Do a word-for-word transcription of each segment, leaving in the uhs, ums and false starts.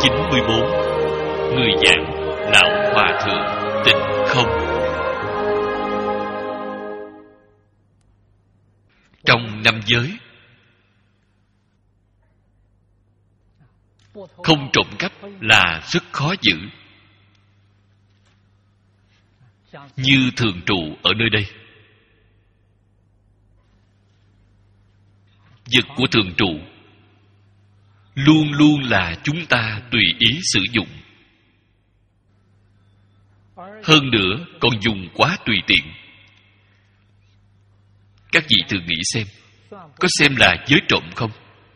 chín mươi bốn. Người giảng Lão Hòa Thượng Tịnh Không. Trong năm giới, không trộm cắp là rất khó giữ. Như thường trụ ở nơi đây, vật của thường trụ luôn luôn là chúng ta tùy ý sử dụng. Hơn nữa còn dùng quá tùy tiện. Các vị thử nghĩ xem, có xem là giới trộm không?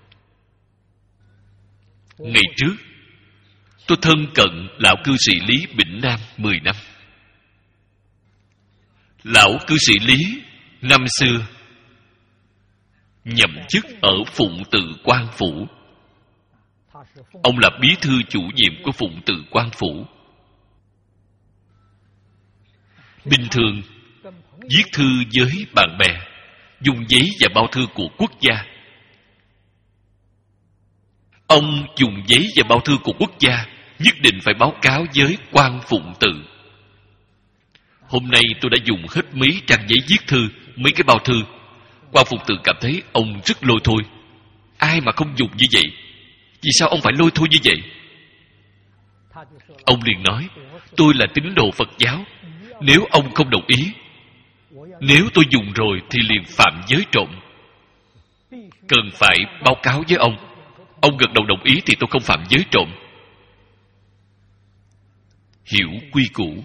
Ngày trước tôi thân cận lão cư sĩ Lý Bỉnh Nam mười năm. Lão cư sĩ Lý năm xưa nhậm chức ở Phụng Tự Quan Phủ. Ông là bí thư chủ nhiệm của Phụng Tự Quan Phủ. Bình thường viết thư với bạn bè dùng giấy và bao thư của quốc gia. Ông dùng giấy và bao thư của quốc gia nhất định phải báo cáo với Quan Phụng Tự. Hôm nay tôi đã dùng hết mấy trang giấy viết thư, mấy cái bao thư. Quan Phụng Tự cảm thấy ông rất lôi thôi. Ai mà không dùng như vậy? Vì sao ông phải lôi thôi như vậy? Ông liền nói, tôi là tín đồ Phật giáo. Nếu ông không đồng ý, nếu tôi dùng rồi thì liền phạm giới trộm. Cần phải báo cáo với ông. Ông gật đầu đồng ý thì tôi không phạm giới trộm. Hiểu quy củ.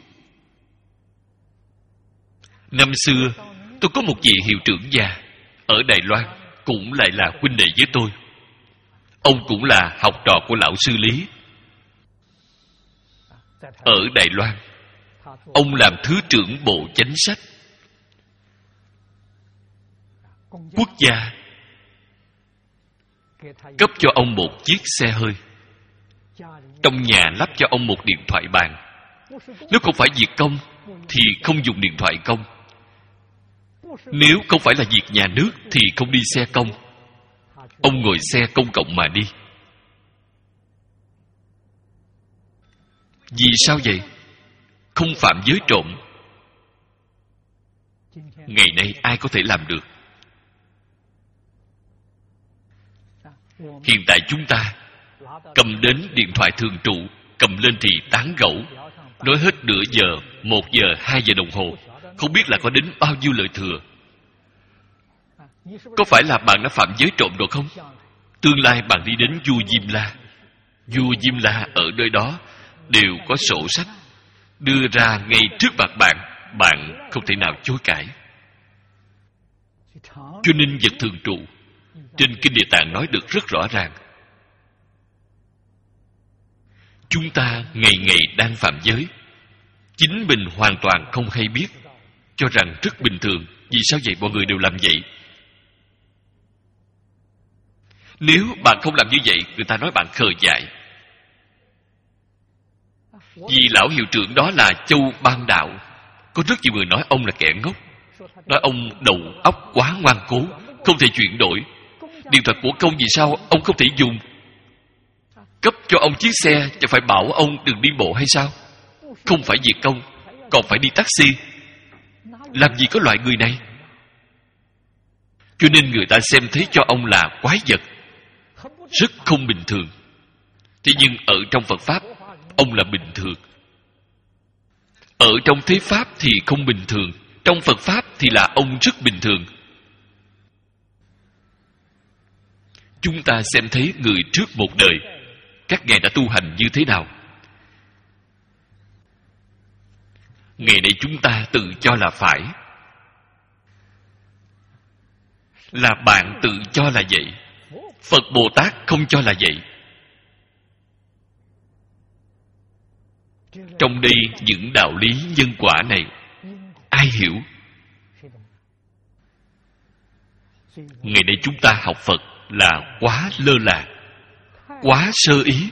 Năm xưa tôi có một vị hiệu trưởng già ở Đài Loan, cũng lại là huynh đệ với tôi. Ông cũng là học trò của lão sư Lý. Ở Đài Loan, ông làm thứ trưởng bộ chánh sách. Quốc gia cấp cho ông một chiếc xe hơi. Trong nhà lắp cho ông một điện thoại bàn. Nếu không phải việc công thì không dùng điện thoại công. Nếu không phải là việc nhà nước thì không đi xe công. Ông ngồi xe công cộng mà đi. Vì sao vậy? Không phạm giới trộm. Ngày nay ai có thể làm được? Hiện tại chúng ta cầm đến điện thoại thường trụ, cầm lên thì tán gẫu, nói hết nửa giờ, một giờ, hai giờ đồng hồ, không biết là có đến bao nhiêu lời thừa. Có phải là bạn đã phạm giới trộm rồi không? Tương lai bạn đi đến vua Diêm La. Vua Diêm La ở nơi đó đều có sổ sách đưa ra ngay trước mặt bạn. Bạn không thể nào chối cãi. Cho nên vật thường trụ trên Kinh Địa Tạng nói được rất rõ ràng. Chúng ta ngày ngày đang phạm giới, chính mình hoàn toàn không hay biết, cho rằng rất bình thường. Vì sao vậy? Mọi người đều làm vậy. Nếu bạn không làm như vậy, người ta nói bạn khờ dại. Vì lão hiệu trưởng đó là Châu Ban Đạo. Có rất nhiều người nói ông là kẻ ngốc, nói ông đầu óc quá ngoan cố, không thể chuyển đổi. Điện thoại của công vì sao ông không thể dùng? Cấp cho ông chiếc xe, chẳng phải bảo ông đừng đi bộ hay sao? Không phải việc công, còn phải đi taxi. Làm gì có loại người này? Cho nên người ta xem thấy cho ông là quái vật, rất không bình thường. Thế nhưng ở trong Phật Pháp, ông là bình thường. Ở trong thế Pháp thì không bình thường, trong Phật Pháp thì là ông rất bình thường. Chúng ta xem thấy người trước một đời, các ngài đã tu hành như thế nào. Ngày nay chúng ta tự cho là phải, là bạn tự cho là vậy. Phật Bồ Tát không cho là vậy. Trong đây những đạo lý nhân quả này ai hiểu? Ngày nay chúng ta học Phật là quá lơ là, quá sơ ý.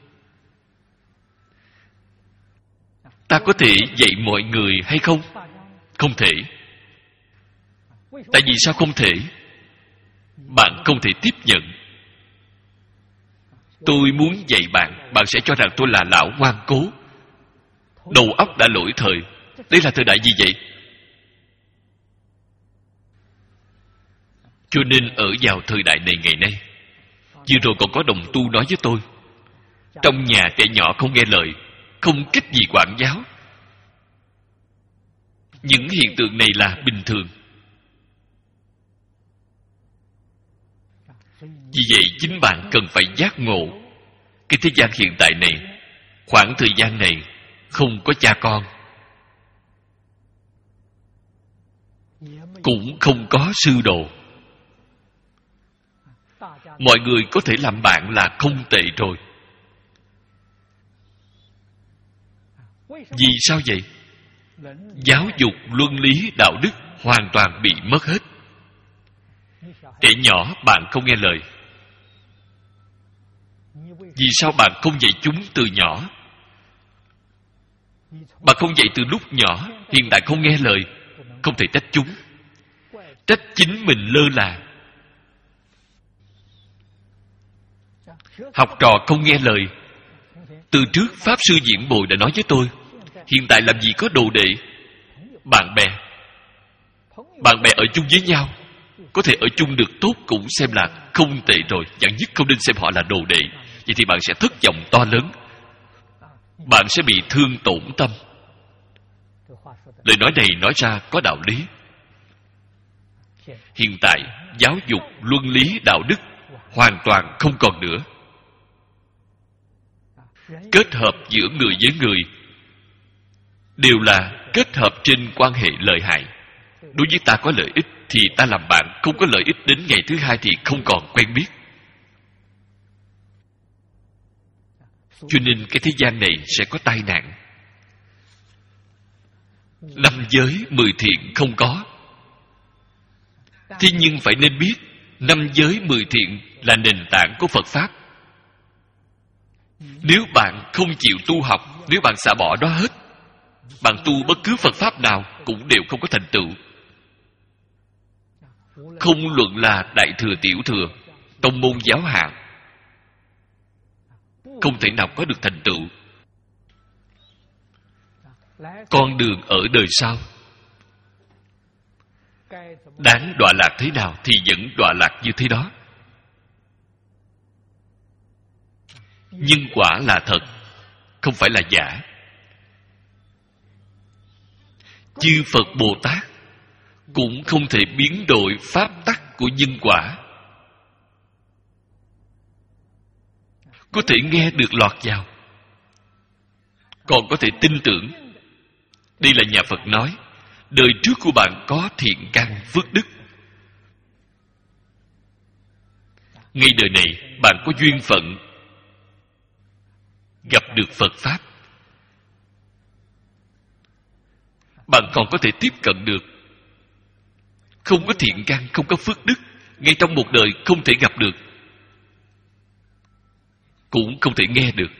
Ta có thể dạy mọi người hay không? Không thể. Tại vì sao không thể? Bạn không thể tiếp nhận. Tôi muốn dạy bạn, bạn sẽ cho rằng tôi là lão ngoan cố, đầu óc đã lỗi thời. Đây là thời đại gì vậy? Cho nên ở vào thời đại này ngày nay, vừa rồi còn có đồng tu nói với tôi, trong nhà trẻ nhỏ không nghe lời, không cách gì quản giáo. Những hiện tượng này là bình thường. Vì vậy chính bạn cần phải giác ngộ, cái thế gian hiện tại này, khoảng thời gian này không có cha con, cũng không có sư đồ. Mọi người có thể làm bạn là không tệ rồi. Vì sao vậy? Giáo dục, luân lý, đạo đức hoàn toàn bị mất hết. Trẻ nhỏ bạn không nghe lời. Vì sao bạn không dạy chúng từ nhỏ? Bạn không dạy từ lúc nhỏ, hiện tại không nghe lời, không thể trách chúng. Trách chính mình lơ là. Học trò không nghe lời. Từ trước Pháp Sư Diễn Bồi đã nói với tôi, hiện tại làm gì có đồ đệ. Bạn bè Bạn bè ở chung với nhau, có thể ở chung được tốt cũng xem là không tệ rồi. Chẳng nhất không nên xem họ là đồ đệ. Vậy thì bạn sẽ thất vọng to lớn, bạn sẽ bị thương tổn tâm. Lời nói này nói ra có đạo lý. Hiện tại giáo dục, luân lý, đạo đức hoàn toàn không còn nữa. Kết hợp giữa người với người đều là kết hợp trên quan hệ lợi hại. Đối với ta có lợi ích thì ta làm bạn, không có lợi ích đến ngày thứ hai thì không còn quen biết. Cho nên cái thế gian này sẽ có tai nạn. Năm giới mười thiện không có. Thế nhưng phải nên biết, năm giới mười thiện là nền tảng của Phật Pháp. Nếu bạn không chịu tu học, nếu bạn xả bỏ đó hết, bạn tu bất cứ Phật Pháp nào cũng đều không có thành tựu. Không luận là đại thừa tiểu thừa, tông môn giáo hạng, không thể nào có được thành tựu. Con đường ở đời sau, đáng đọa lạc thế nào thì vẫn đọa lạc như thế đó. Nhưng quả là thật, không phải là giả. Chư Phật Bồ Tát cũng không thể biến đổi pháp tắc của nhân quả. Có thể nghe được lọt vào, còn có thể tin tưởng. Đây là nhà Phật nói, đời trước của bạn có thiện căn phước đức, ngay đời này bạn có duyên phận gặp được Phật Pháp, bạn còn có thể tiếp cận được. Không có thiện căn, không có phước đức, ngay trong một đời không thể gặp được, cũng không thể nghe được.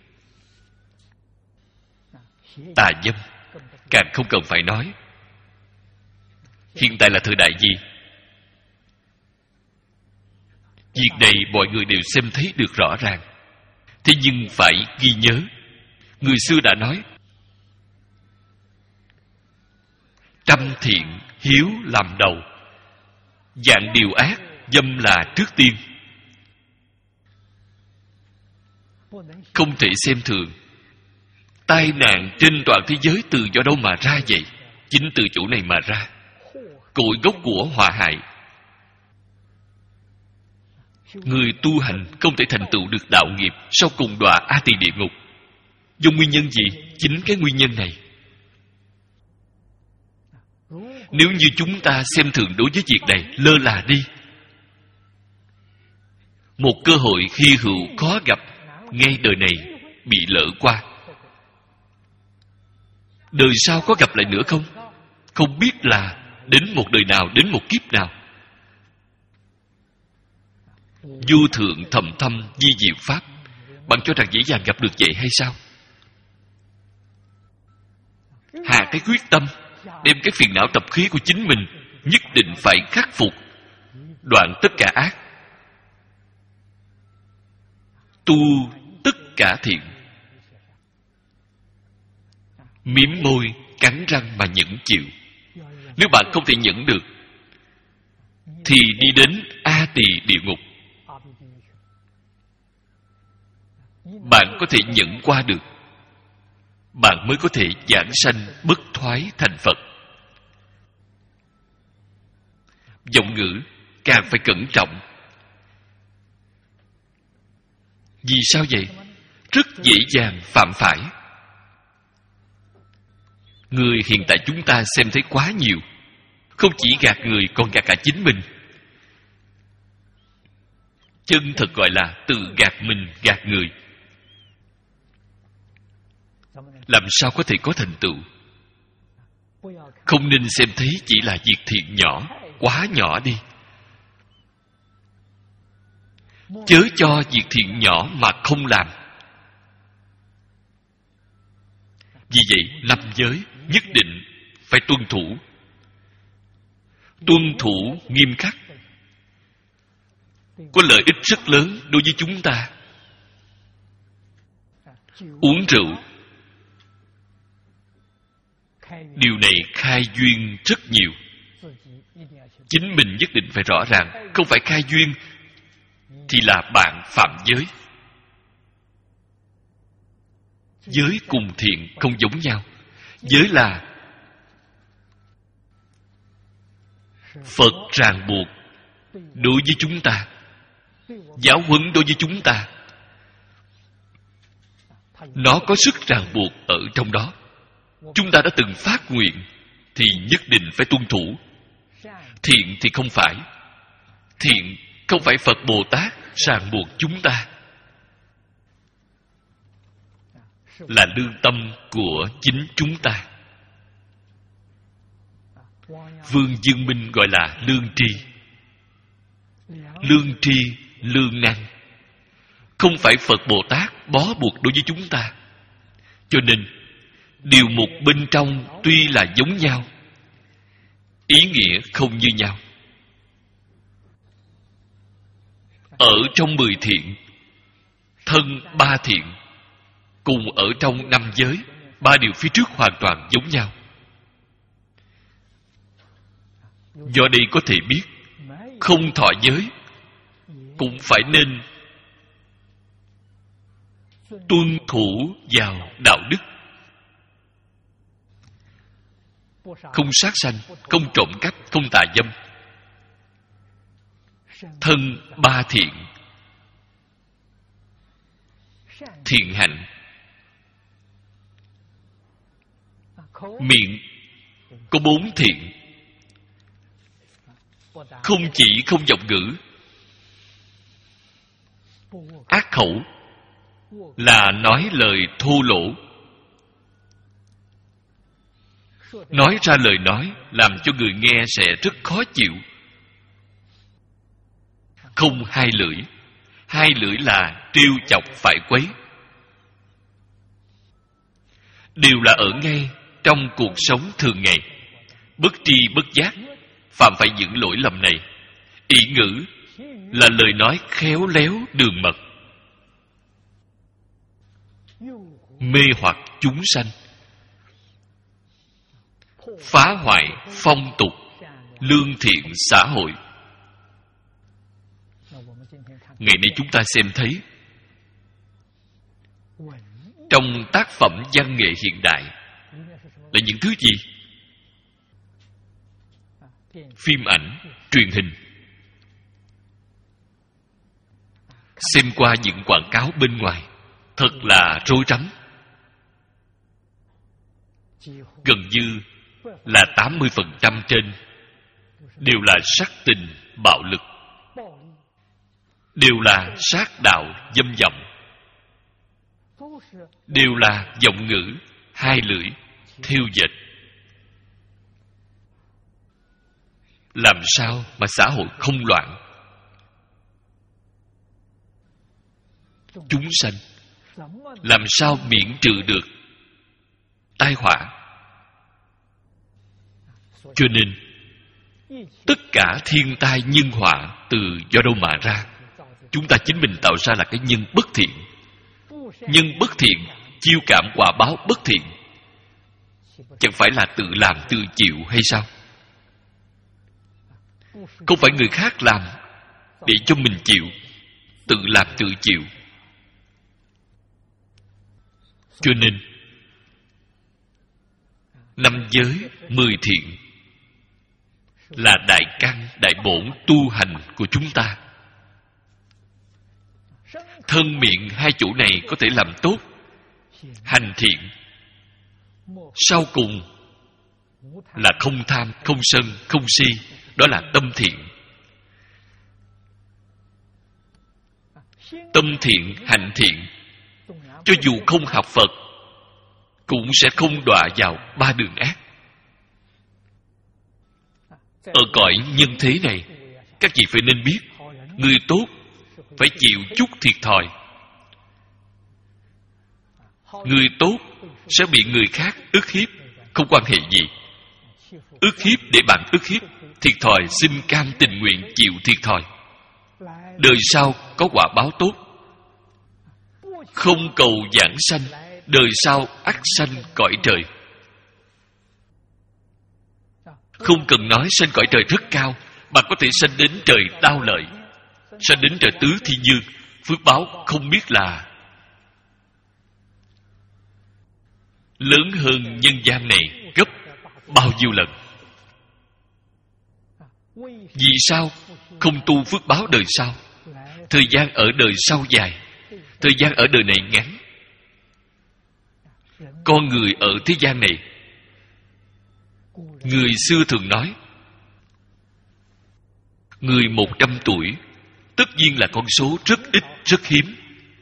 Tà dâm càng không cần phải nói. Hiện tại là thời đại gì? Việc này mọi người đều xem thấy được rõ ràng. Thế nhưng phải ghi nhớ, người xưa đã nói, trăm thiện hiếu làm đầu, dạng điều ác dâm là trước tiên. Không thể xem thường. Tai nạn trên toàn thế giới từ do đâu mà ra vậy? Chính từ chỗ này mà ra. Cội gốc của họa hại. Người tu hành không thể thành tựu được đạo nghiệp, sau cùng đọa A Tỳ địa ngục. Do nguyên nhân gì? Chính cái nguyên nhân này. Nếu như chúng ta xem thường đối với việc này, lơ là đi, một cơ hội hy hữu khó gặp ngay đời này bị lỡ qua. Đời sau có gặp lại nữa không? Không biết là đến một đời nào, đến một kiếp nào. Vô thượng thầm thâm di diệu Pháp, bạn cho rằng dễ dàng gặp được vậy hay sao? Hà cái quyết tâm, đem cái phiền não tập khí của chính mình nhất định phải khắc phục, đoạn tất cả ác. tu tất cả thiện. Miếm môi, cắn răng mà nhẫn chịu. Nếu bạn không thể nhẫn được thì đi đến A Tỳ địa ngục. Bạn có thể nhẫn qua được, bạn mới có thể giảng sanh bất thoái thành Phật. Giọng ngữ càng phải cẩn trọng. Vì sao vậy? Rất dễ dàng phạm phải. Người hiện tại chúng ta xem thấy quá nhiều. Không chỉ gạt người, còn gạt cả chính mình. Chân thật gọi là tự gạt mình, gạt người. Làm sao có thể có thành tựu? Không nên xem thấy chỉ là việc thiện nhỏ, quá nhỏ đi. Chớ cho việc thiện nhỏ mà không làm. Vì vậy, năm giới nhất định phải tuân thủ. Tuân thủ nghiêm khắc có lợi ích rất lớn đối với chúng ta. Uống rượu, điều này khai duyên rất nhiều. Chính mình nhất định phải rõ ràng. Không phải khai duyên thì là bạn phạm giới. Giới cùng thiện không giống nhau. Giới là Phật ràng buộc đối với chúng ta, giáo huấn đối với chúng ta. Nó có sức ràng buộc ở trong đó. Chúng ta đã từng phát nguyện thì nhất định phải tuân thủ. Thiện thì không phải. Thiện không phải Phật Bồ Tát ràng buộc chúng ta, là lương tâm của chính chúng ta. Vương Dương Minh gọi là lương tri. Lương tri, lương năng. Không phải Phật Bồ Tát bó buộc đối với chúng ta. Cho nên điều mục bên trong tuy là giống nhau, ý nghĩa không như nhau. Ở trong mười thiện, thân ba thiện, cùng ở trong năm giới, ba điều phía trước hoàn toàn giống nhau. Do đây có thể biết, không thọ giới cũng phải nên tuân thủ vào đạo đức. Không sát sanh, không trộm cắp, không tà dâm. Thân ba thiện. Thiện hạnh. Miệng có bốn thiện. Không chỉ không vọng ngữ. Ác khẩu là nói lời thô lỗ. Nói ra lời nói làm cho người nghe sẽ rất khó chịu. Không hai lưỡi. Hai lưỡi là trêu chọc phải quấy. Đều là ở ngay trong cuộc sống thường ngày. Bất tri bất giác phạm phải những lỗi lầm này. Ý ngữ là lời nói khéo léo đường mật, mê hoặc chúng sanh, phá hoại phong tục, lương thiện xã hội. Ngày nay chúng ta xem thấy trong tác phẩm văn nghệ hiện đại là những thứ gì? Phim ảnh, truyền hình. Xem qua những quảng cáo bên ngoài, thật là rối rắm. Gần như là tám mươi phần trăm trên đều là sắc tình, bạo lực, đều là sát đạo, dâm vọng, đều là giọng ngữ, hai lưỡi, thiêu dệt. Làm sao mà xã hội không loạn? Chúng sanh làm sao miễn trừ được tai họa? Cho nên tất cả thiên tai nhân họa từ do đâu mà ra? chúng ta chính mình tạo ra là cái nhân bất thiện. Nhân bất thiện chiêu cảm quả báo bất thiện, chẳng phải là tự làm tự chịu hay sao? Không phải người khác làm để cho mình chịu, tự làm tự chịu. Cho nên năm giới mười thiện là đại căn đại bổn tu hành của chúng ta. Thân miệng hai chỗ này có thể làm tốt, hành thiện. Sau cùng là không tham, không sân, không si, đó là tâm thiện. Tâm thiện, hành thiện, cho dù không học Phật cũng sẽ không đọa vào ba đường ác. Ở cõi nhân thế này, các vị phải nên biết, người tốt phải chịu chút thiệt thòi. Người tốt sẽ bị người khác ức hiếp, không quan hệ gì. Ức hiếp để bạn ức hiếp, thiệt thòi xin cam tình nguyện chịu thiệt thòi. Đời sau có quả báo tốt. Không cầu giảng sanh, đời sau ắt sanh cõi trời. Không cần nói sanh cõi trời rất cao, bạn có thể sanh đến trời Đao Lợi, sanh đến trời Tứ Thiên Dương. Phước báo không biết là lớn hơn nhân gian này gấp bao nhiêu lần. Vì sao không tu phước báo đời sau? Thời gian ở đời sau dài, thời gian ở đời này ngắn. Con người ở thế gian này, người xưa thường nói, người một trăm tuổi tất nhiên là con số rất ít, rất hiếm.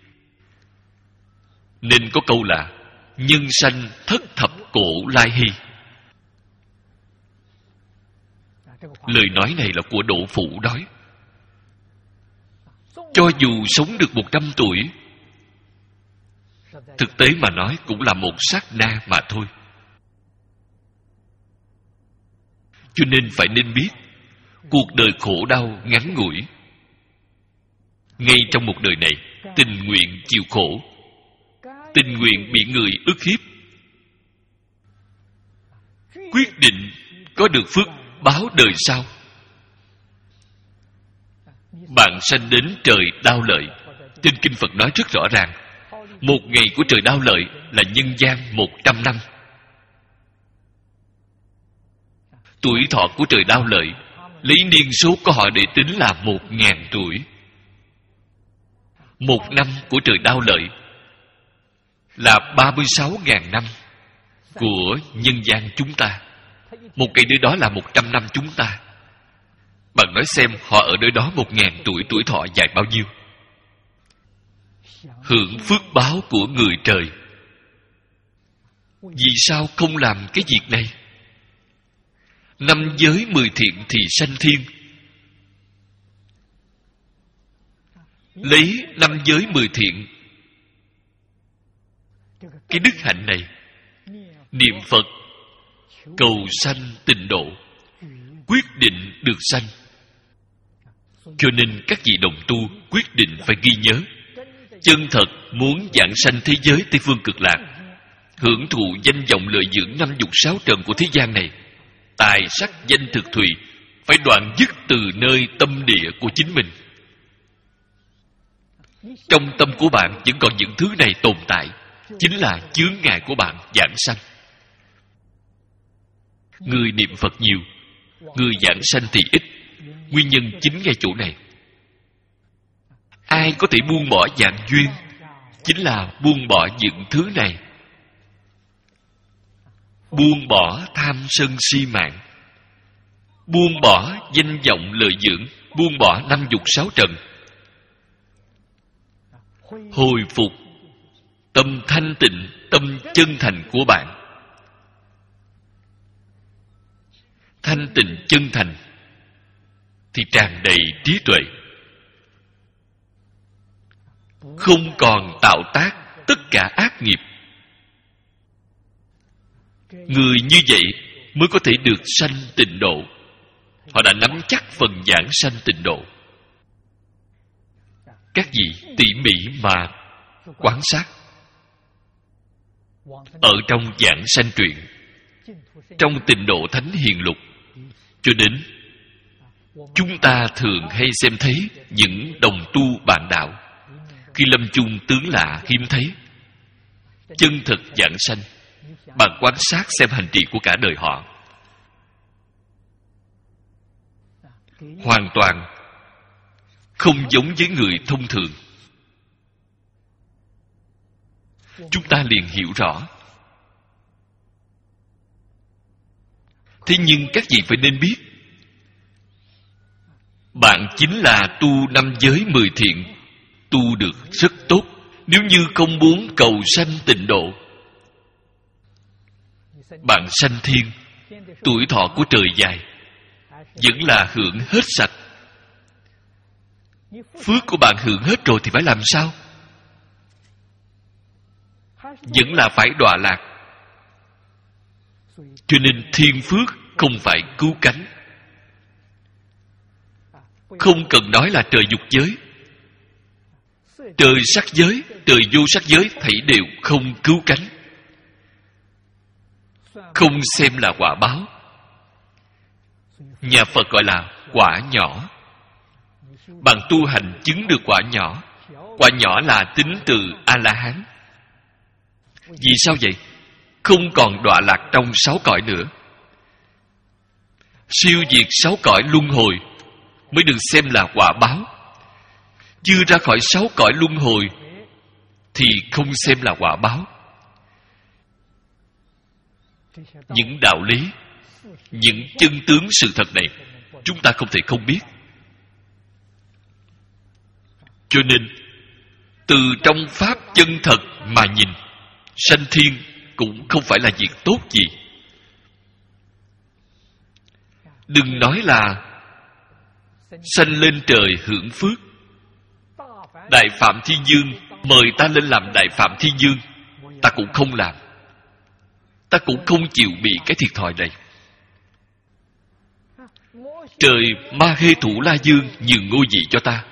Nên có câu là nhân sanh thất thập cổ lai hy. Lời nói này là của Đỗ Phụ nói. Cho dù sống được một trăm tuổi, thực tế mà nói cũng là một sát na mà thôi. Cho nên phải nên biết, cuộc đời khổ đau ngắn ngủi. Ngay trong một đời này, tình nguyện chịu khổ, tình nguyện bị người ức hiếp, quyết định có được phước báo đời sau. Bạn sanh đến trời Đao Lợi. Trên Kinh Phật nói rất rõ ràng, một ngày của trời Đao Lợi là nhân gian một trăm năm. Tuổi thọ của trời Đao Lợi lấy niên số của họ để tính là một ngàn tuổi. Một năm của trời Đao Lợi là ba mươi sáu ngàn năm của nhân gian chúng ta. Một ngày nơi đó là một trăm năm chúng ta. Bạn nói xem họ ở nơi đó một ngàn tuổi, tuổi thọ dài bao nhiêu? Hưởng phước báo của người trời. Vì sao không làm cái việc này? Năm giới mười thiện thì sanh thiên. Lấy năm giới mười thiện, cái đức hạnh này, niệm Phật cầu sanh tịnh độ, quyết định được sanh. Cho nên các vị đồng tu quyết định phải ghi nhớ, chân thật muốn giảng sanh thế giới Tây Phương Cực Lạc, hưởng thụ danh vọng lợi dưỡng năm dục sáu trần của thế gian này, tài sắc danh thực thùy, phải đoạn dứt từ nơi tâm địa của chính mình. Trong tâm của bạn vẫn còn những thứ này tồn tại, chính là chướng ngại của bạn giảng sanh. Người niệm Phật nhiều, người giảng sanh thì ít. Nguyên nhân chính ngay chỗ này. Ai có thể buông bỏ dạng duyên, chính là buông bỏ những thứ này. Buông bỏ tham sân si mạng, buông bỏ danh vọng lợi dưỡng, buông bỏ năm dục sáu trần, hồi phục tâm thanh tịnh, tâm chân thành của bạn. Thanh tịnh chân thành thì tràn đầy trí tuệ, không còn tạo tác tất cả ác nghiệp. Người như vậy mới có thể được sanh tịnh độ. Họ đã nắm chắc phần giảng sanh tịnh độ. các vị tỉ mỉ mà quan sát. Ở trong Giảng Sanh truyện, trong Tịnh Độ Thánh Hiền Lục, cho đến chúng ta thường hay xem thấy những đồng tu bạn đạo khi lâm chung tướng lạ hiếm thấy, chân thật giảng sanh. Bạn quan sát xem hành trì của cả đời họ, hoàn toàn không giống với người thông thường. Chúng ta liền hiểu rõ. Thế nhưng các vị phải nên biết, bạn chính là tu năm giới mười thiện, tu được rất tốt. Nếu như không muốn cầu sanh tịnh độ, bạn sanh thiên, tuổi thọ của trời dài, vẫn là hưởng hết sạch. Phước của bạn hưởng hết rồi thì phải làm sao? Vẫn là phải đọa lạc. Cho nên thiên phước không phải cứu cánh. Không cần nói là trời dục giới, trời sắc giới, trời vô sắc giới thảy đều không cứu cánh, không xem là quả báo. Nhà Phật gọi là quả nhỏ. Bạn tu hành chứng được quả nhỏ. Quả nhỏ là tính từ A-la-hán. Vì sao vậy? Không còn đọa lạc trong sáu cõi nữa. Siêu diệt sáu cõi luân hồi mới được xem là quả báo. Chưa ra khỏi sáu cõi luân hồi thì không xem là quả báo. Những đạo lý, những chân tướng sự thật này, chúng ta không thể không biết. Cho nên, từ trong pháp chân thật mà nhìn, sanh thiên cũng không phải là việc tốt gì. Đừng nói là sanh lên trời hưởng phước. Đại Phạm Thiên Dương mời ta lên làm Đại Phạm Thiên Dương, ta cũng không làm. Ta cũng không chịu bị cái thiệt thòi này. Trời Ma Hê Thủ La Dương nhường ngôi vị cho ta,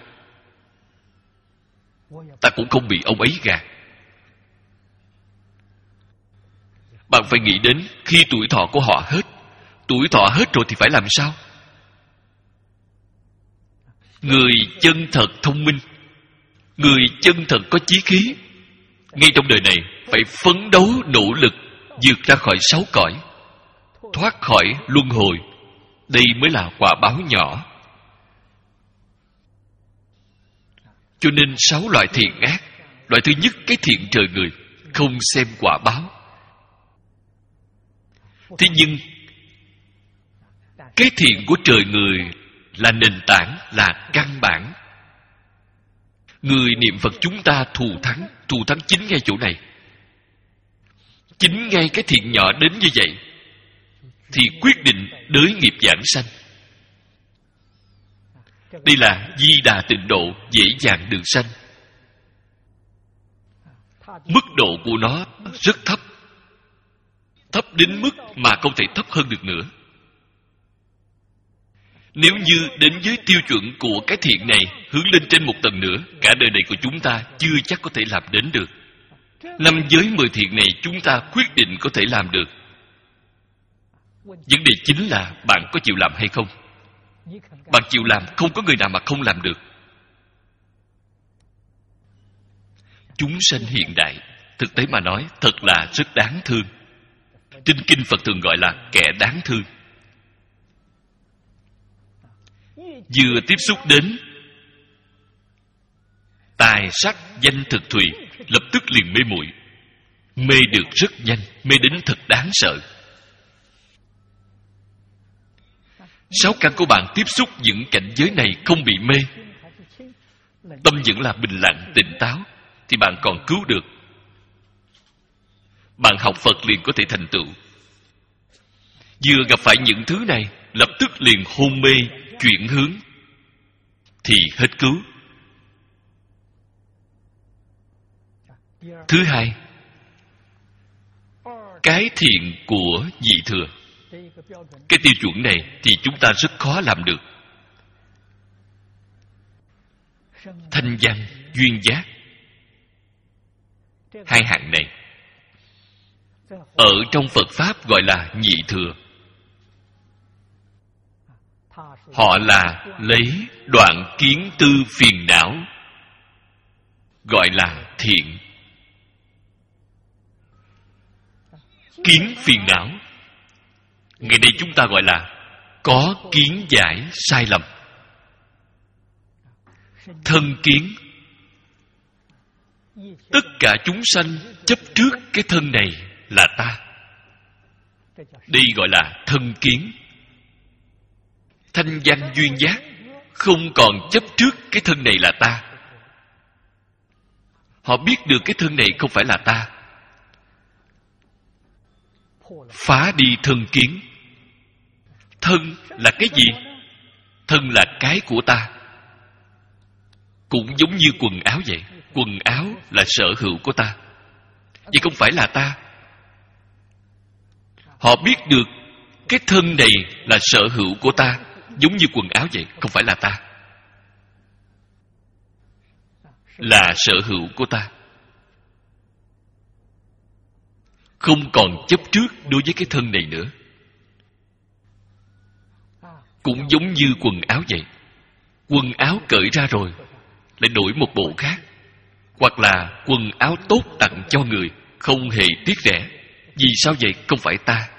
ta cũng không bị ông ấy gạt. Bạn phải nghĩ đến khi tuổi thọ của họ hết. Tuổi thọ hết rồi thì phải làm sao? Người chân thật thông minh, người chân thật có chí khí, ngay trong đời này phải phấn đấu nỗ lực vượt ra khỏi sáu cõi, thoát khỏi luân hồi. Đây mới là quả báo nhỏ. Cho nên sáu loại thiện ác, loại thứ nhất, cái thiện trời người, không xem quả báo. Thế nhưng cái thiện của trời người là nền tảng, là căn bản. Người niệm Phật chúng ta thù thắng, thù thắng chính ngay chỗ này. Chính ngay cái thiện nhỏ đến như vậy thì quyết định đới nghiệp giảng sanh. Đây là Di Đà Tịnh Độ, dễ dàng được sanh. Mức độ của nó rất thấp, thấp đến mức mà không thể thấp hơn được nữa. Nếu như đến với tiêu chuẩn của cái thiện này hướng lên trên một tầng nữa, cả đời này của chúng ta chưa chắc có thể làm đến được. Năm giới mười thiện này chúng ta quyết định có thể làm được. Vấn đề chính là bạn có chịu làm hay không. Bạn chịu làm, không có người nào mà không làm được. Chúng sanh hiện đại, thực tế mà nói, thật là rất đáng thương. Trên kinh Phật thường gọi là kẻ đáng thương. Vừa tiếp xúc đến tài sắc danh thực thùy, lập tức liền mê muội. Mê được rất nhanh, mê đến thật đáng sợ. Sáu căn của bạn tiếp xúc những cảnh giới này không bị mê, tâm vẫn là bình lặng, tỉnh táo, thì bạn còn cứu được. Bạn học Phật liền có thể thành tựu. Vừa gặp phải những thứ này, lập tức liền hôn mê, chuyển hướng, thì hết cứu. Thứ hai, cái thiện của vị thừa. Cái tiêu chuẩn này thì chúng ta rất khó làm được. thanh văn, duyên giác. Hai hạng này ở trong Phật Pháp gọi là nhị thừa. Họ là lấy đoạn kiến tư phiền não gọi là thiện. Kiến phiền não ngày nay chúng ta gọi là có kiến giải sai lầm. Thân kiến, tất cả chúng sanh chấp trước cái thân này là ta. Đây gọi là thân kiến. Thanh văn duyên giác không còn chấp trước cái thân này là ta. Họ biết được cái thân này không phải là ta, phá đi thân kiến. Thân là cái gì? Thân là cái của ta. Cũng giống như quần áo vậy. Quần áo là sở hữu của ta, vậy không phải là ta. Họ biết được cái thân này là sở hữu của ta, giống như quần áo vậy, không phải là ta. Là sở hữu của ta. Không còn chấp trước đối với cái thân này nữa. Cũng giống như quần áo vậy. Quần áo cởi ra rồi lại đổi một bộ khác, hoặc là quần áo tốt tặng cho người, không hề tiếc rẻ. Vì sao vậy? Không phải ta.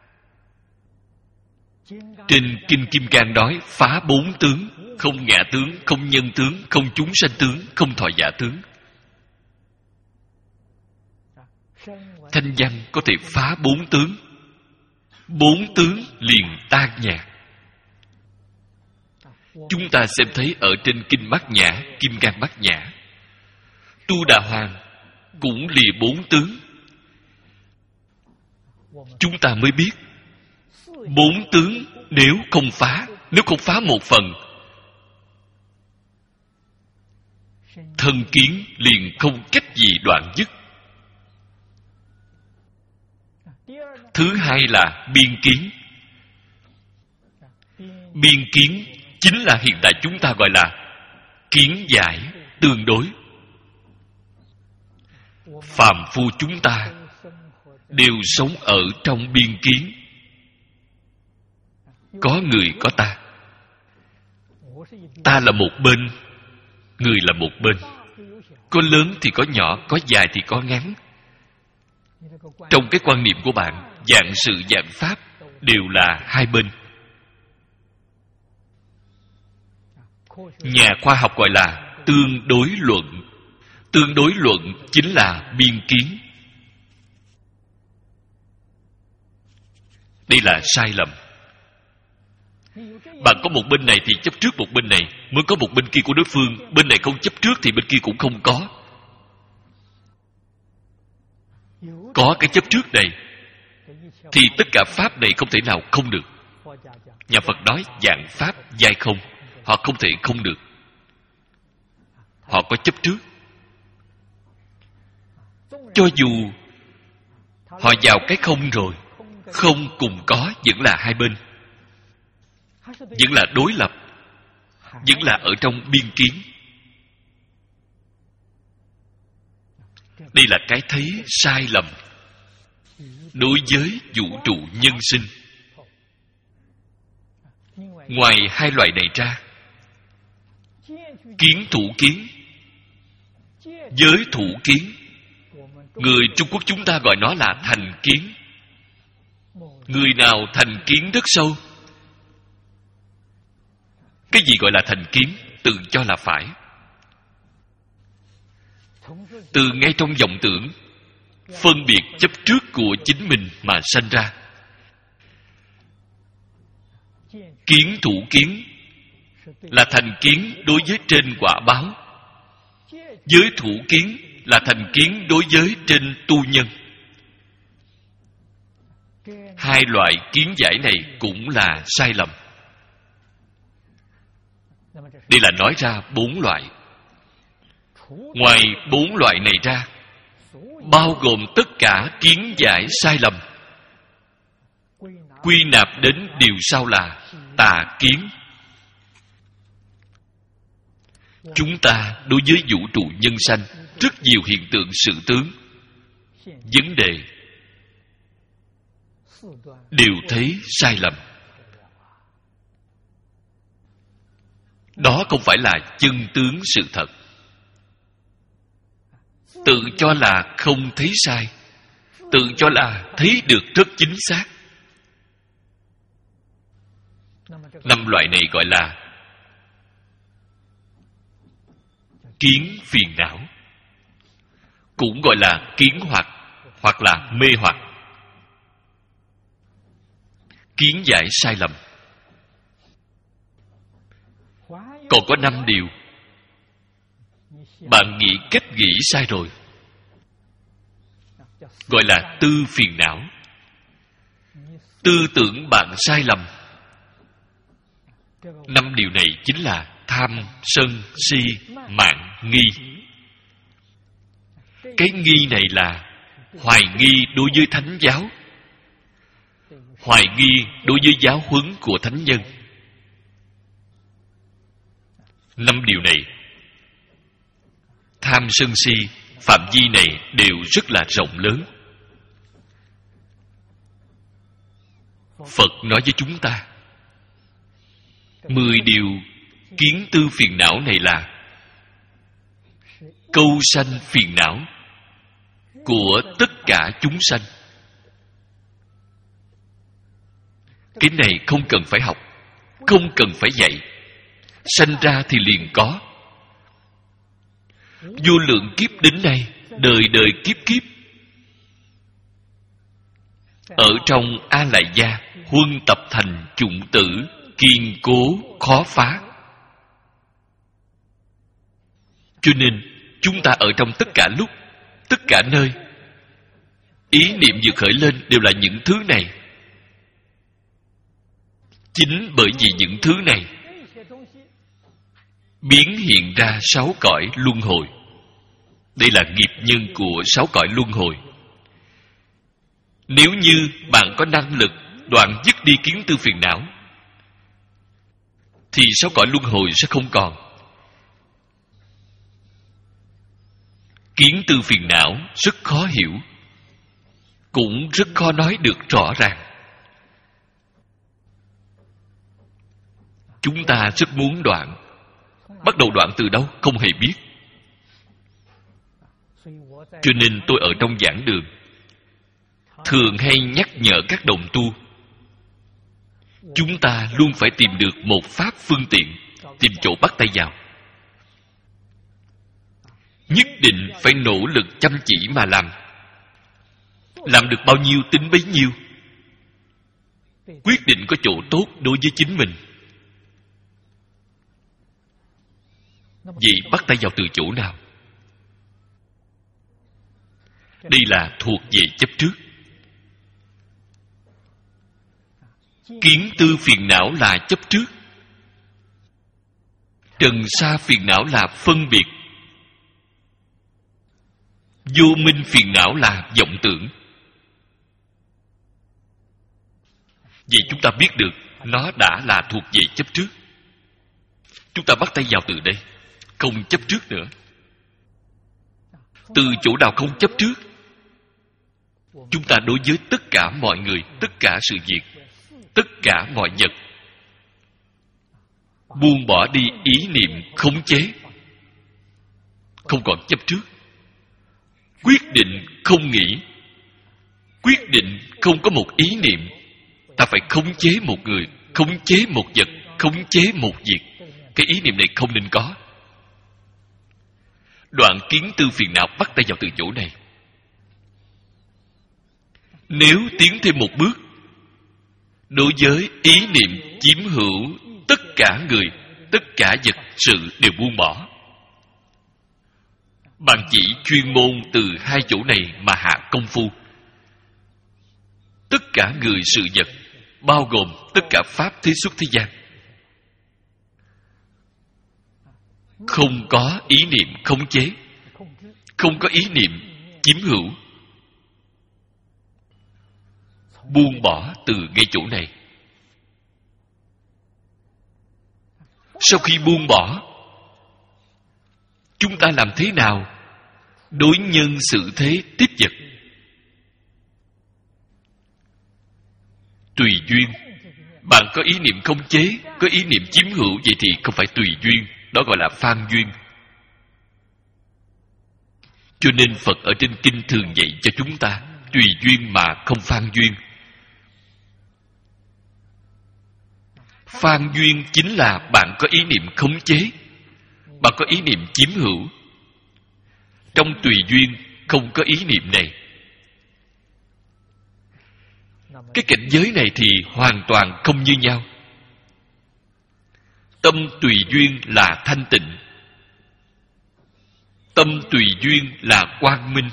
Trên Kinh Kim Cang nói phá bốn tướng: không ngã tướng, không nhân tướng, không chúng sanh tướng, không thọ giả tướng. Thanh văn có thể phá bốn tướng. Bốn tướng liền tan nhạt. Chúng ta xem thấy ở trên Kinh Bát Nhã, Kim Cang Bát Nhã, Tu Đà Hoàng cũng lìa bốn tướng. Chúng ta mới biết bốn tướng nếu không phá, nếu không phá một phần, thân kiến liền không cách gì đoạn dứt. Thứ hai là biên kiến. Biên kiến chính là hiện tại chúng ta gọi là kiến giải tương đối. Phàm phu chúng ta đều sống ở trong biên kiến. Có người có ta. Ta là một bên, người là một bên. Có lớn thì có nhỏ, có dài thì có ngắn. Trong cái quan niệm của bạn, dạng sự dạng pháp đều là hai bên. Nhà khoa học gọi là tương đối luận. Tương đối luận chính là biên kiến. Đây là sai lầm. Bạn có một bên này thì chấp trước một bên này, muốn có một bên kia của đối phương. Bên này không chấp trước thì bên kia cũng không có. Có cái chấp trước này thì tất cả pháp này không thể nào không được. Nhà Phật nói dạng pháp giai không. Họ không thể không được. Họ có chấp trước. Cho dù họ vào cái không rồi, không cùng có vẫn là hai bên, vẫn là đối lập, vẫn là ở trong biên kiến. Đây là cái thấy sai lầm đối với vũ trụ nhân sinh. Ngoài hai loại này ra, kiến thủ kiến, giới thủ kiến, người Trung Quốc chúng ta gọi nó là thành kiến. Người nào thành kiến rất sâu. Cái gì gọi là thành kiến? Tự cho là phải. Từ ngay trong vọng tưởng, phân biệt chấp trước của chính mình mà sanh ra. Kiến thủ kiến là thành kiến đối với trên quả báo. Giới thủ kiến là thành kiến đối với trên tu nhân. Hai loại kiến giải này cũng là sai lầm. Đây là nói ra bốn loại. Ngoài bốn loại này ra, bao gồm tất cả kiến giải sai lầm, quy nạp đến điều sau là tà kiến. Chúng ta đối với vũ trụ nhân sanh rất nhiều hiện tượng sự tướng, vấn đề đều thấy sai lầm. Đó không phải là chân tướng sự thật. Tự cho là không thấy sai, tự cho là thấy được rất chính xác. Năm loại này gọi là kiến phiền não, cũng gọi là kiến hoặc, hoặc là mê hoặc. Kiến giải sai lầm. Còn có năm điều bạn nghĩ cách nghĩ sai rồi, gọi là tư phiền não. Tư tưởng bạn sai lầm. Năm điều này chính là tham, sân, si, mạn, nghi. Cái nghi này là hoài nghi đối với thánh giáo, hoài nghi đối với giáo huấn của thánh nhân. Năm điều này, tham sân si, phạm vi này đều rất là rộng lớn. Phật nói với chúng ta, mười điều kiến tư phiền não này là câu sanh phiền não của tất cả chúng sanh. Cái này không cần phải học, không cần phải dạy, sanh ra thì liền có. Vô lượng kiếp đến nay, đời đời kiếp kiếp, ở trong A Lại Gia huân tập thành chủng tử, kiên cố khó phá. Cho nên chúng ta ở trong tất cả lúc, tất cả nơi, ý niệm vừa khởi lên đều là những thứ này. Chính bởi vì những thứ này biến hiện ra sáu cõi luân hồi. Đây là nghiệp nhân của sáu cõi luân hồi. Nếu như bạn có năng lực đoạn dứt đi kiến tư phiền não, thì sáu cõi luân hồi sẽ không còn. Kiến tư phiền não rất khó hiểu, cũng rất khó nói được rõ ràng. Chúng ta rất muốn đoạn. Bắt đầu đoạn từ đâu không hề biết. Cho nên tôi ở trong giảng đường thường hay nhắc nhở các đồng tu, chúng ta luôn phải tìm được một pháp phương tiện, tìm chỗ bắt tay vào. Nhất định phải nỗ lực chăm chỉ mà làm. Làm được bao nhiêu tính bấy nhiêu. Quyết định có chỗ tốt đối với chính mình. Vậy bắt tay vào từ chỗ nào? Đây là thuộc về chấp trước. Kiến tư phiền não là chấp trước. Trần sa phiền não là phân biệt. Vô minh phiền não là vọng tưởng. Vậy chúng ta biết được nó đã là thuộc về chấp trước. Chúng ta bắt tay vào từ đây, không chấp trước nữa. Từ chỗ nào không chấp trước, chúng ta đối với tất cả mọi người, tất cả sự việc, tất cả mọi vật, buông bỏ đi ý niệm khống chế, không còn chấp trước. Quyết định không nghĩ, quyết định không có một ý niệm. Ta phải khống chế một người, khống chế một vật, khống chế một việc. Cái ý niệm này không nên có. Đoạn kiến tư phiền não bắt tay vào từ chỗ này. Nếu tiến thêm một bước, đối với ý niệm chiếm hữu tất cả người, tất cả vật sự đều buông bỏ. Bạn chỉ chuyên môn từ hai chỗ này mà hạ công phu. Tất cả người sự vật, bao gồm tất cả pháp thế xuất thế gian, không có ý niệm khống chế, không có ý niệm chiếm hữu. Buông bỏ từ ngay chỗ này. Sau khi buông bỏ, chúng ta làm thế nào đối nhân xử thế tiếp vật? Tùy duyên. Bạn có ý niệm khống chế, có ý niệm chiếm hữu, vậy thì không phải tùy duyên, đó gọi là phan duyên. Cho nên Phật ở trên kinh thường dạy cho chúng ta tùy duyên mà không phan duyên. Phan duyên chính là bạn có ý niệm khống chế, bạn có ý niệm chiếm hữu. Trong tùy duyên không có ý niệm này. Cái cảnh giới này thì hoàn toàn không như nhau. Tâm tùy duyên là thanh tịnh, tâm tùy duyên là quang minh.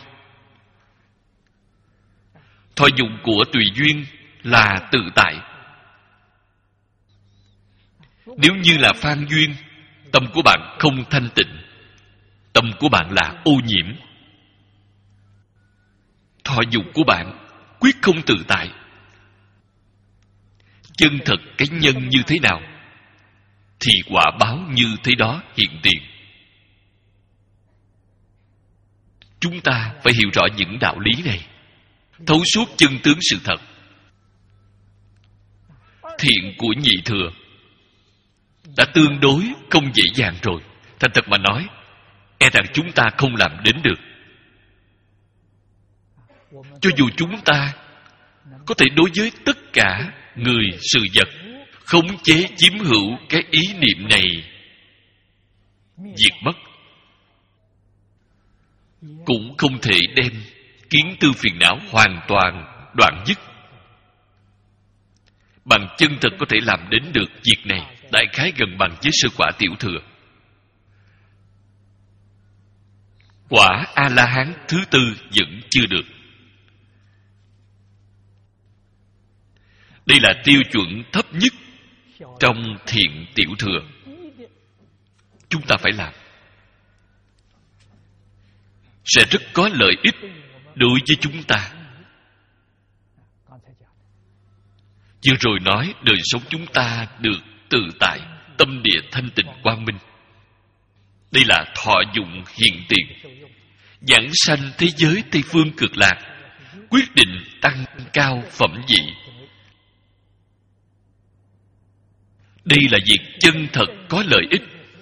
Thọ dụng của tùy duyên là tự tại. Nếu như là phan duyên, tâm của bạn không thanh tịnh, tâm của bạn là ô nhiễm. Thọ dụng của bạn quyết không tự tại. Chân thật cái nhân như thế nào thì quả báo như thế đó hiện tiền. Chúng ta phải hiểu rõ những đạo lý này, thấu suốt chân tướng sự thật. Thiện của nhị thừa đã tương đối không dễ dàng rồi. Thành thật mà nói, e rằng chúng ta không làm đến được. Cho dù chúng ta có thể đối với tất cả người, sự vật khống chế chiếm hữu cái ý niệm này diệt mất, cũng không thể đem kiến tư phiền não hoàn toàn đoạn dứt. Bằng chân thật có thể làm đến được việc này, đại khái gần bằng với sơ quả tiểu thừa. Quả A-la-hán thứ tư vẫn chưa được. Đây là tiêu chuẩn thấp nhất trong thiện tiểu thừa. Chúng ta phải làm, sẽ rất có lợi ích đối với chúng ta. Vừa rồi nói đời sống chúng ta được tự tại, tâm địa thanh tịnh quang minh. Đây là thọ dụng hiện tiền, giảng sanh thế giới Tây Phương Cực Lạc, quyết định tăng cao phẩm vị. Đây là việc chân thật có lợi ích.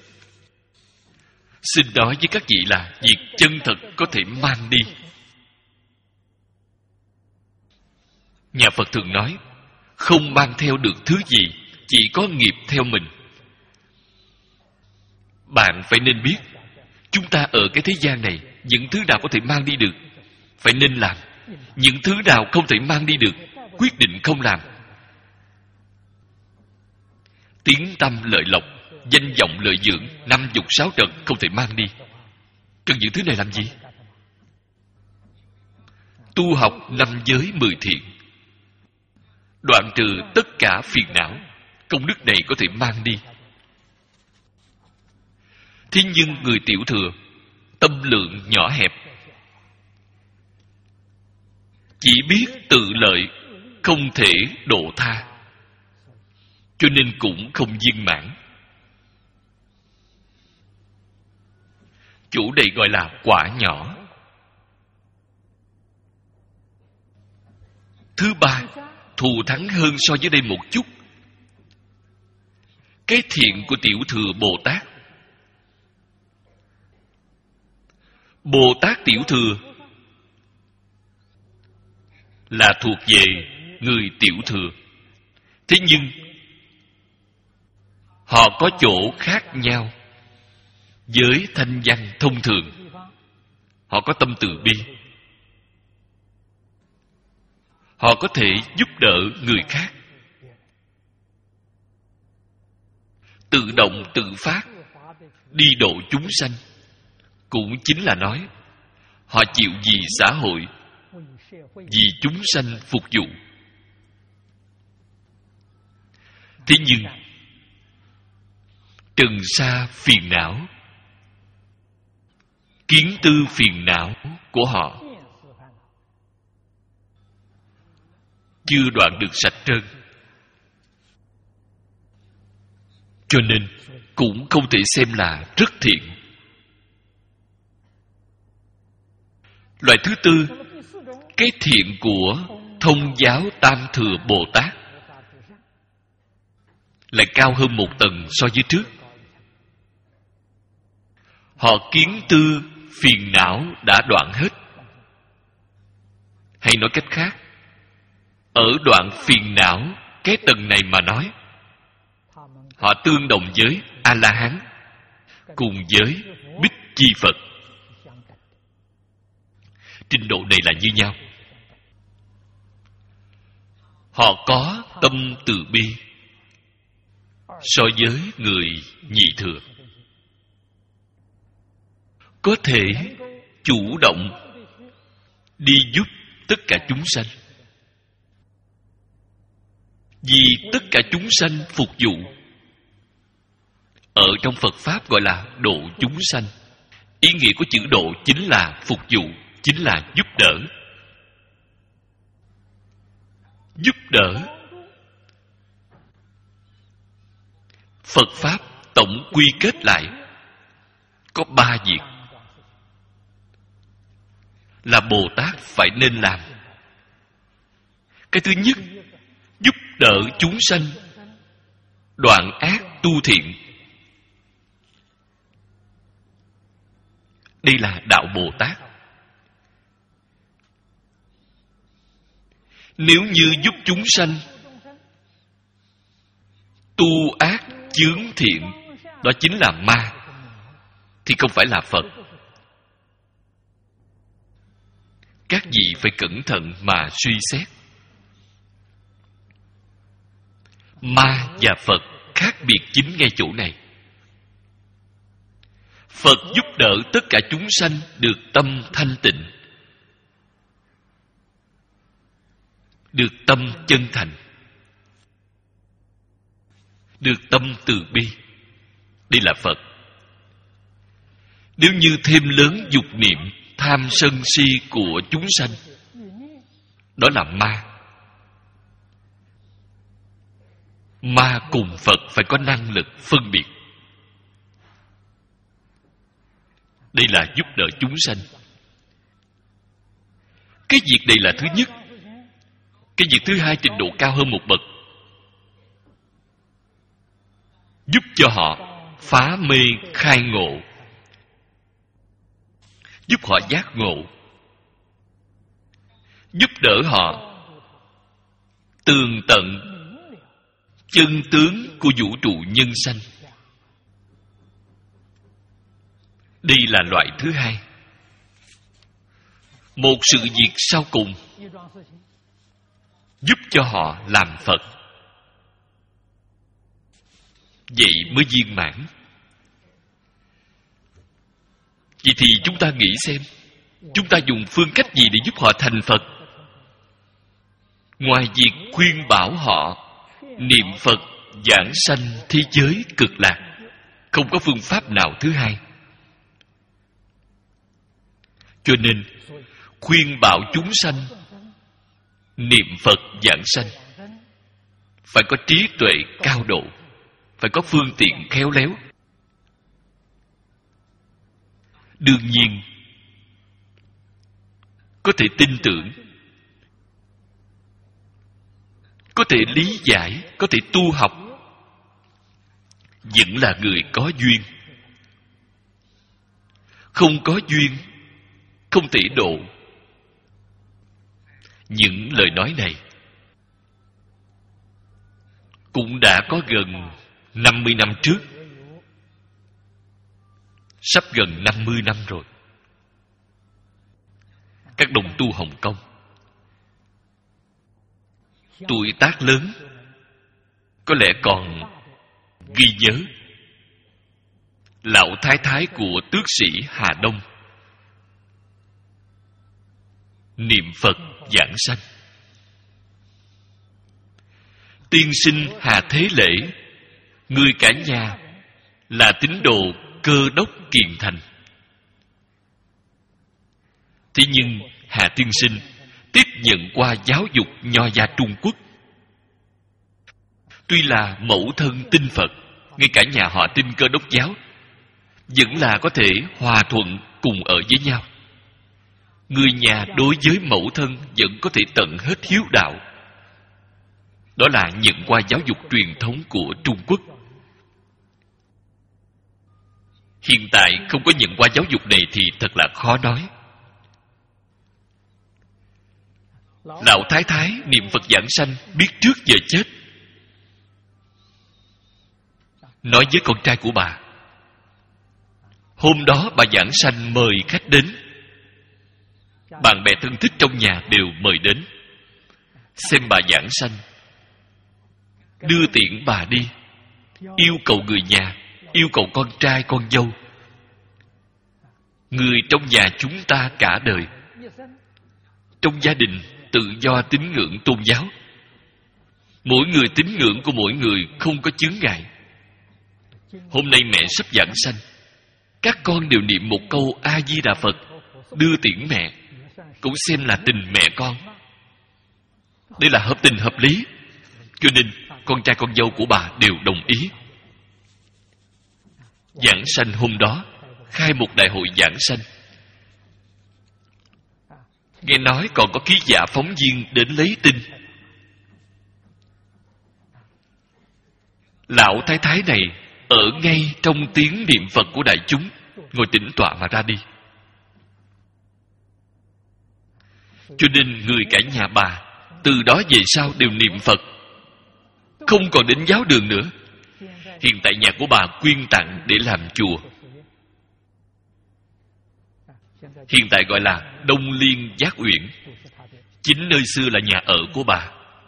Xin nói với các vị là việc chân thật có thể mang đi. Nhà Phật thường nói, không mang theo được thứ gì, chỉ có nghiệp theo mình. Bạn phải nên biết, chúng ta ở cái thế gian này, những thứ nào có thể mang đi được, phải nên làm. Những thứ nào không thể mang đi được, quyết định không làm. Tiếng tăm lợi lộc, danh vọng lợi dưỡng, năm dục sáu trần không thể mang đi. Cần những thứ này làm gì? Tu học năm giới mười thiện, đoạn trừ tất cả phiền não, công đức này có thể mang đi. Thế nhưng người tiểu thừa, tâm lượng nhỏ hẹp, chỉ biết tự lợi, không thể độ tha, cho nên cũng không viên mãn. Chủ đây gọi là quả nhỏ. Thứ ba, thù thắng hơn so với đây một chút. Cái thiện của tiểu thừa Bồ Tát. Bồ Tát tiểu thừa là thuộc về người tiểu thừa. Thế nhưng họ có chỗ khác nhau với thanh văn thông thường. Họ có tâm từ bi, họ có thể giúp đỡ người khác, tự động tự phát đi độ chúng sanh. Cũng chính là nói họ chịu vì xã hội, vì chúng sanh phục vụ. Thế nhưng trần sa phiền não, kiến tư phiền não của họ chưa đoạn được sạch trơn, cho nên cũng không thể xem là rất thiện. Loại thứ tư, cái thiện của Thông Giáo Tam Thừa Bồ Tát lại cao hơn một tầng so với trước. Họ kiến tư phiền não đã đoạn hết. Hay nói cách khác, ở đoạn phiền não cái tầng này mà nói, họ tương đồng với A-la-hán cùng với Bích Chi Phật. Trình độ này là như nhau. Họ có tâm từ bi so với người nhị thừa, có thể chủ động đi giúp tất cả chúng sanh, vì tất cả chúng sanh phục vụ. Ở trong Phật Pháp gọi là độ chúng sanh. Ý nghĩa của chữ độ chính là phục vụ, chính là giúp đỡ. Giúp đỡ. Phật Pháp tổng quy kết lại có ba việc là Bồ Tát phải nên làm. Cái thứ nhất, giúp đỡ chúng sanh đoạn ác tu thiện. Đây là đạo Bồ Tát. Nếu như giúp chúng sanh tu ác chướng thiện, đó chính là ma, thì không phải là Phật. Các vị phải cẩn thận mà suy xét. Ma và Phật khác biệt chính ngay chỗ này. Phật giúp đỡ tất cả chúng sanh được tâm thanh tịnh, được tâm chân thành, được tâm từ bi. Đây là Phật. Nếu như thêm lớn dục niệm tham sân si của chúng sanh, đó là ma. Ma cùng Phật phải có năng lực phân biệt. Đây là giúp đỡ chúng sanh. Cái việc này là thứ nhất. Cái việc thứ hai trình độ cao hơn một bậc. Giúp cho họ phá mê khai ngộ, giúp họ giác ngộ, giúp đỡ họ tường tận chân tướng của vũ trụ nhân sanh. Đây là loại thứ hai. Một sự việc sau cùng, giúp cho họ làm Phật. Vậy mới viên mãn. Vậy thì chúng ta nghĩ xem, chúng ta dùng phương cách gì để giúp họ thành Phật? Ngoài việc khuyên bảo họ niệm Phật giảng sanh thế giới cực lạc, không có phương pháp nào thứ hai. Cho nên khuyên bảo chúng sanh niệm Phật giảng sanh phải có trí tuệ cao độ, phải có phương tiện khéo léo. Đương nhiên có thể tin tưởng, có thể lý giải, có thể tu học, vẫn là người có duyên. Không có duyên, không thể độ. Những lời nói này cũng đã có gần năm mươi năm trước, sắp gần năm mươi năm rồi. Các đồng tu Hồng Kông tuổi tác lớn có lẽ còn ghi nhớ lão thái thái của tước sĩ Hà Đông niệm Phật giảng sanh. Tiên sinh Hà Thế Lễ, người cả nhà là tín đồ Cơ Đốc Kiền Thành. Thế nhưng Hà tiên sinh tiếp nhận qua giáo dục Nho gia Trung Quốc. Tuy là mẫu thân tin Phật, ngay cả nhà họ tin Cơ Đốc giáo, vẫn là có thể hòa thuận cùng ở với nhau. Người nhà đối với mẫu thân vẫn có thể tận hết hiếu đạo. Đó là nhận qua giáo dục truyền thống của Trung Quốc. Hiện tại không có nhận qua giáo dục này thì thật là khó nói. Lão Thái Thái niệm Phật giảng sanh, biết trước giờ chết, nói với con trai của bà. Hôm đó bà giảng sanh mời khách đến, bạn bè thân thích trong nhà đều mời đến xem bà giảng sanh, đưa tiễn bà đi, yêu cầu người nhà, yêu cầu con trai con dâu, người trong nhà chúng ta cả đời. Trong gia đình tự do tín ngưỡng tôn giáo, mỗi người tín ngưỡng của mỗi người không có chướng ngại. Hôm nay mẹ sắp giảng sanh, các con đều niệm một câu A Di Đà Phật, đưa tiễn mẹ, cũng xem là tình mẹ con. Đây là hợp tình hợp lý, cho nên con trai con dâu của bà đều đồng ý. Giảng sanh hôm đó khai một đại hội giảng sanh. Nghe nói còn có ký giả phóng viên đến lấy tin. Lão Thái Thái này ở ngay trong tiếng niệm Phật của đại chúng, ngồi tĩnh tọa mà ra đi. Cho nên người cả nhà bà từ đó về sau đều niệm Phật, không còn đến giáo đường nữa. Hiện tại nhà của bà quyên tặng để làm chùa. Hiện tại gọi là Đông Liên Giác Uyển, chính nơi xưa là nhà ở của bà.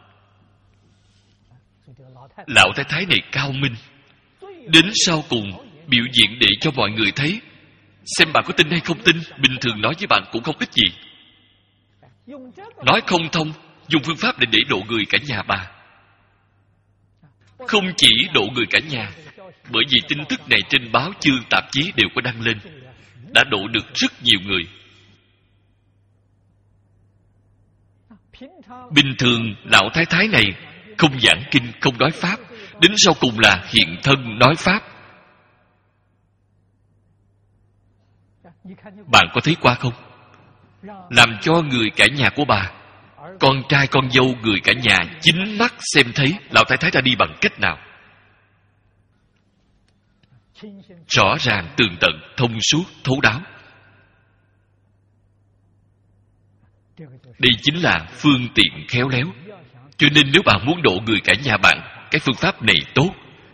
Lão Thái Thái này cao minh, đến sau cùng biểu diễn để cho mọi người thấy, xem bà có tin hay không tin. Bình thường nói với bạn cũng không ích gì, nói không thông, dùng phương pháp để để độ người cả nhà bà. Không chỉ độ người cả nhà, bởi vì tin tức này trên báo chương tạp chí đều có đăng lên, đã độ được rất nhiều người. Bình thường Lão Thái Thái này không giảng kinh, không nói pháp, đến sau cùng là hiện thân nói pháp. Bạn có thấy qua không? Làm cho người cả nhà của bà, con trai con dâu người cả nhà chính mắt xem thấy Lão Thái Thái ra đi bằng cách nào. Rõ ràng, tường tận, thông suốt, thấu đáo. Đây chính là phương tiện khéo léo. Cho nên nếu bạn muốn độ người cả nhà bạn, cái phương pháp này tốt.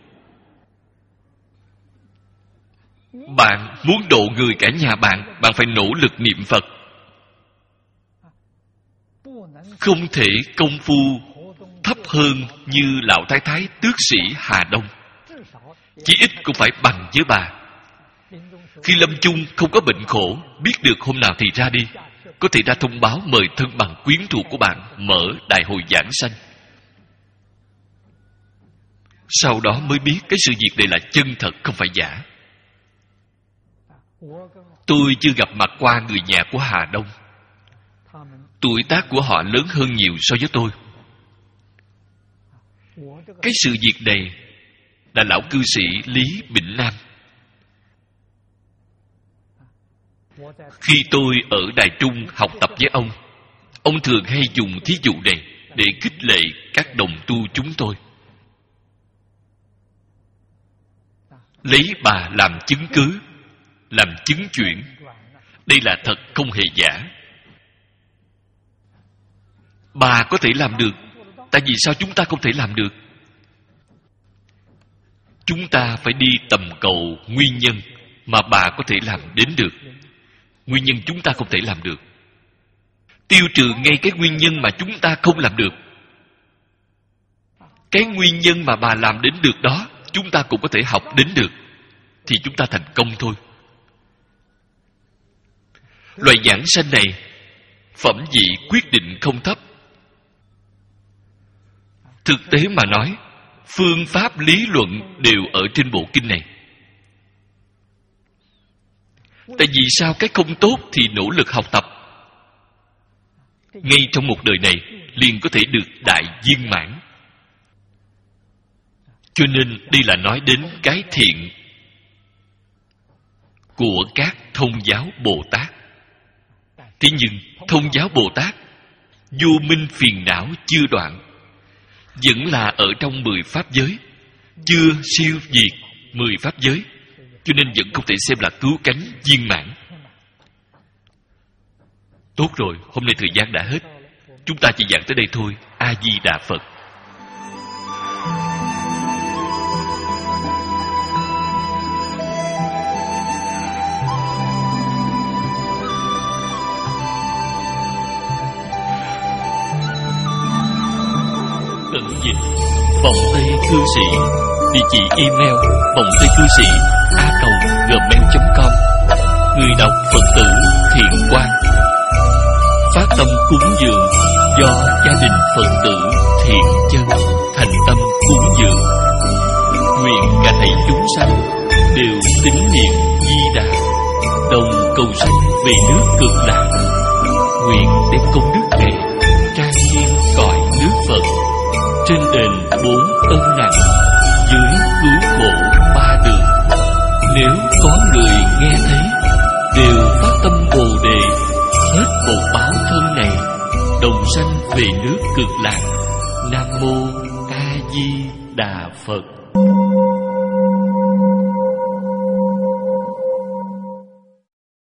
Bạn muốn độ người cả nhà bạn, bạn phải nỗ lực niệm Phật. Không thể công phu thấp hơn như Lão Thái Thái tước sĩ Hà Đông, chí ít cũng phải bằng với bà. Khi lâm chung không có bệnh khổ, biết được hôm nào thì ra đi, có thể ra thông báo mời thân bằng quyến thuộc của bạn mở đại hội giảng sanh. Sau đó mới biết cái sự việc này là chân thật, không phải giả. Tôi chưa gặp mặt qua người nhà của Hà Đông. Tuổi tác của họ lớn hơn nhiều so với tôi. Cái sự việc này là lão cư sĩ Lý Bỉnh Nam. Khi tôi ở Đài Trung học tập với ông, ông thường hay dùng thí dụ này để khích lệ các đồng tu chúng tôi. Lấy bà làm chứng cứ, làm chứng chuyển. Đây là thật, không hề giả. Bà có thể làm được, tại vì sao chúng ta không thể làm được? Chúng ta phải đi tầm cầu nguyên nhân mà bà có thể làm đến được. Nguyên nhân chúng ta không thể làm được, tiêu trừ ngay cái nguyên nhân mà chúng ta không làm được. Cái nguyên nhân mà bà làm đến được đó, chúng ta cũng có thể học đến được, thì chúng ta thành công thôi. Loại giảng sanh này, phẩm vị quyết định không thấp. Thực tế mà nói, phương pháp lý luận đều ở trên bộ kinh này. Tại vì sao cái không tốt thì nỗ lực học tập, ngay trong một đời này liền có thể được đại viên mãn. Cho nên đây là nói đến cái thiện của các thông giáo Bồ Tát. Thế nhưng Thông Giáo Bồ Tát vô minh phiền não chưa đoạn, vẫn là ở trong mười pháp giới, chưa siêu diệt mười pháp giới, cho nên vẫn không thể xem là cứu cánh viên mãn. Tốt rồi, hôm nay thời gian đã hết, chúng ta chỉ giảng tới đây thôi. A Di Đà Phật. Tận dịch vòng Tây Cư Sĩ, địa chỉ email vòng Tây Cư Sĩ a còng gmail chấm com. Người đọc Phật tử Thiện Quang. Phát tâm cúng dường do gia đình Phật tử Thiện Chân thành tâm cúng dường. Nguyện cả thảy chúng sanh đều tín niệm Di Đà, đồng cầu sanh về nước Cực Lạc. Nguyện đem công đức này trang nghiêm cõi nước Phật, trên đền bốn ân nặng, dưới cứu khổ ba đường. Nếu có người nghe thấy, đều phát tâm Bồ Đề, hết một báo thân này, đồng sanh về nước Cực Lạc. Nam mô A Di Đà Phật.